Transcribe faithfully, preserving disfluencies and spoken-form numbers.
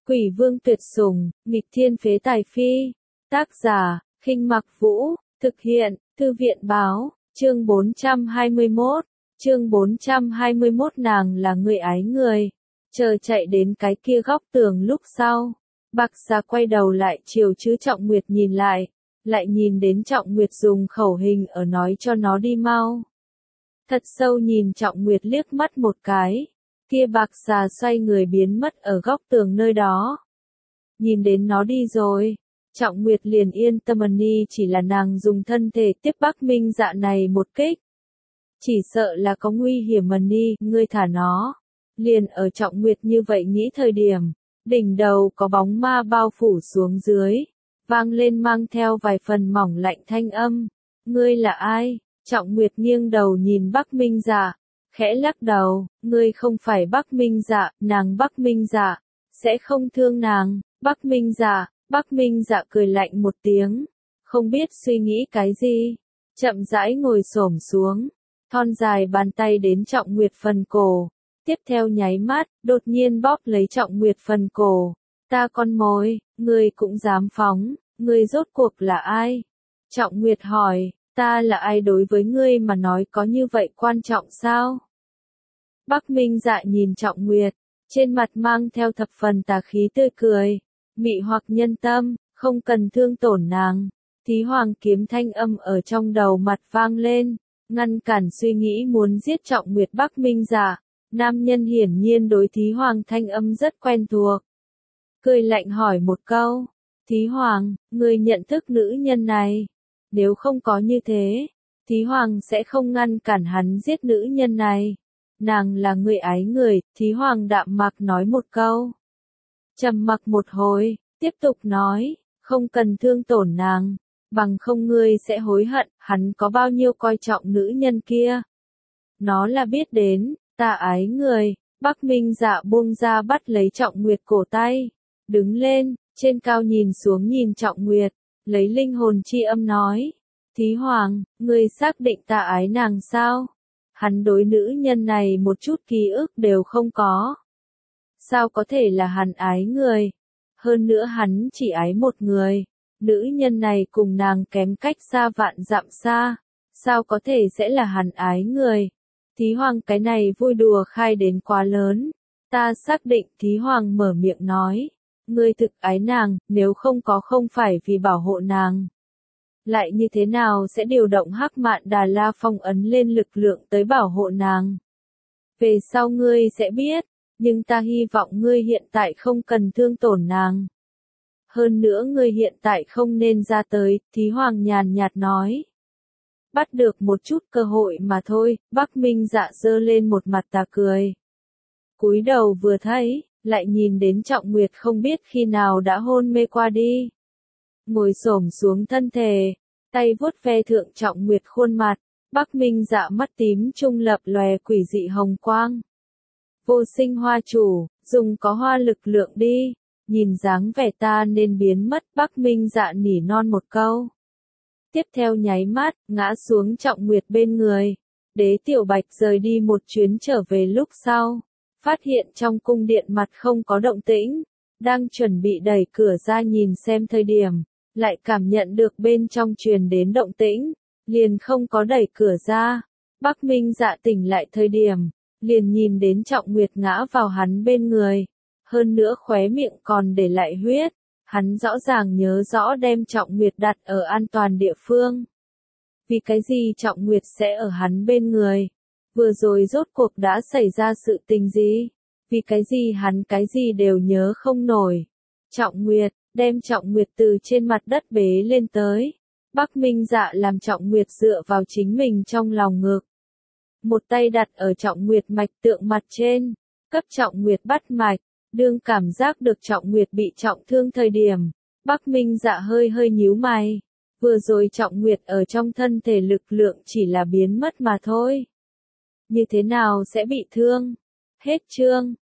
Quỷ vương tuyệt sủng, nghịch thiên phế tài phi. Tác giả, Khinh Mặc Vũ, thực hiện, Thư viện báo, chương bốn trăm hai mươi mốt, chương bốn trăm hai mươi mốt nàng là người ái người. Chờ chạy đến cái kia góc tường lúc sau, Bạc Xà quay đầu lại chiều chữ Trọng Nguyệt nhìn lại, lại nhìn đến Trọng Nguyệt dùng khẩu hình ở nói cho nó đi mau. Thật sâu nhìn Trọng Nguyệt liếc mắt một cái, kia Bạc Xà xoay người biến mất ở góc tường nơi đó. Nhìn đến nó đi rồi, Trọng Nguyệt liền yên tâm đi, chỉ là nàng dùng thân thể tiếp Bắc Minh Dạ này một kích. Chỉ sợ là có nguy hiểm mà đi, ngươi thả nó. Liền ở Trọng Nguyệt như vậy nghĩ thời điểm, đỉnh đầu có bóng ma bao phủ xuống dưới, vang lên mang theo vài phần mỏng lạnh thanh âm. Ngươi là ai? Trọng Nguyệt nghiêng đầu nhìn Bắc Minh Dạ, khẽ lắc đầu, ngươi không phải Bắc Minh Dạ, nàng Bắc Minh Dạ, sẽ không thương nàng. Bắc Minh Dạ, Bắc Minh Dạ cười lạnh một tiếng, không biết suy nghĩ cái gì, chậm rãi ngồi xổm xuống, thon dài bàn tay đến Trọng Nguyệt phần cổ, tiếp theo nháy mắt, đột nhiên bóp lấy Trọng Nguyệt phần cổ. Ta con mồi, ngươi cũng dám phóng, ngươi rốt cuộc là ai? Trọng Nguyệt hỏi, ta là ai đối với ngươi mà nói có như vậy quan trọng sao? Bắc Minh Dạ nhìn Trọng Nguyệt, trên mặt mang theo thập phần tà khí tươi cười, mị hoặc nhân tâm, không cần thương tổn nàng. Thí Hoàng kiếm thanh âm ở trong đầu mặt vang lên, ngăn cản suy nghĩ muốn giết Trọng Nguyệt. Bắc Minh Dạ, nam nhân hiển nhiên đối Thí Hoàng thanh âm rất quen thuộc. Cười lạnh hỏi một câu, Thí Hoàng, ngươi nhận thức nữ nhân này? Nếu không có như thế, Thí Hoàng sẽ không ngăn cản hắn giết nữ nhân này. Nàng là người ái người, Thí Hoàng đạm mạc nói một câu. Trầm mặc một hồi, tiếp tục nói, không cần thương tổn nàng, bằng không ngươi sẽ hối hận. Hắn có bao nhiêu coi trọng nữ nhân kia, nó là biết đến. Ta ái người. Bắc Minh Dạ buông ra bắt lấy Trọng Nguyệt cổ tay, đứng lên, trên cao nhìn xuống nhìn Trọng Nguyệt, lấy linh hồn chi âm nói, Thí Hoàng, ngươi xác định ta ái nàng sao? Hắn đối nữ nhân này một chút ký ức đều không có. Sao có thể là hắn ái người? Hơn nữa hắn chỉ ái một người. Nữ nhân này cùng nàng kém cách xa vạn dặm xa. Sao có thể sẽ là hắn ái người? Thí Hoàng cái này vui đùa khai đến quá lớn. Ta xác định. Thí Hoàng mở miệng nói. Ngươi thực ái nàng, nếu không có không phải vì bảo hộ nàng. Lại như thế nào sẽ điều động Hắc Mạn Đà La phong ấn lên lực lượng tới bảo hộ nàng? Về sau ngươi sẽ biết, nhưng ta hy vọng ngươi hiện tại không cần thương tổn nàng. Hơn nữa ngươi hiện tại không nên ra tới, Thí Hoàng nhàn nhạt nói. Bắt được một chút cơ hội mà thôi. Bắc Minh Dạ giơ lên một mặt tà cười. Cúi đầu vừa thấy, lại nhìn đến Trọng Nguyệt không biết khi nào đã hôn mê qua đi. Ngồi xổm xuống thân thể, tay vuốt ve thượng Trọng Nguyệt khuôn mặt, Bắc Minh Dạ mắt tím trung lập lòe quỷ dị hồng quang. Vô sinh hoa chủ, dùng có hoa lực lượng đi, nhìn dáng vẻ ta nên biến mất. Bắc Minh Dạ nỉ non một câu. Tiếp theo nháy mắt, ngã xuống Trọng Nguyệt bên người. Đế Tiểu Bạch rời đi một chuyến trở về lúc sau, phát hiện trong cung điện mặt không có động tĩnh, đang chuẩn bị đẩy cửa ra nhìn xem thời điểm, lại cảm nhận được bên trong truyền đến động tĩnh, liền không có đẩy cửa ra. Bắc Minh Dạ tỉnh lại thời điểm, liền nhìn đến Trọng Nguyệt ngã vào hắn bên người, hơn nữa khóe miệng còn để lại huyết. Hắn rõ ràng nhớ rõ đem Trọng Nguyệt đặt ở an toàn địa phương. Vì cái gì Trọng Nguyệt sẽ ở hắn bên người? Vừa rồi rốt cuộc đã xảy ra sự tình gì? Vì cái gì hắn cái gì đều nhớ không nổi? Trọng Nguyệt, đem Trọng Nguyệt từ trên mặt đất bế lên tới. Bắc Minh Dạ làm Trọng Nguyệt dựa vào chính mình trong lòng ngực. Một tay đặt ở Trọng Nguyệt mạch tượng mặt trên, cấp Trọng Nguyệt bắt mạch. Đương cảm giác được Trọng Nguyệt bị trọng thương thời điểm, Bắc Minh Dạ hơi hơi nhíu mày. Vừa rồi Trọng Nguyệt ở trong thân thể lực lượng chỉ là biến mất mà thôi. Như thế nào sẽ bị thương? Hết chương.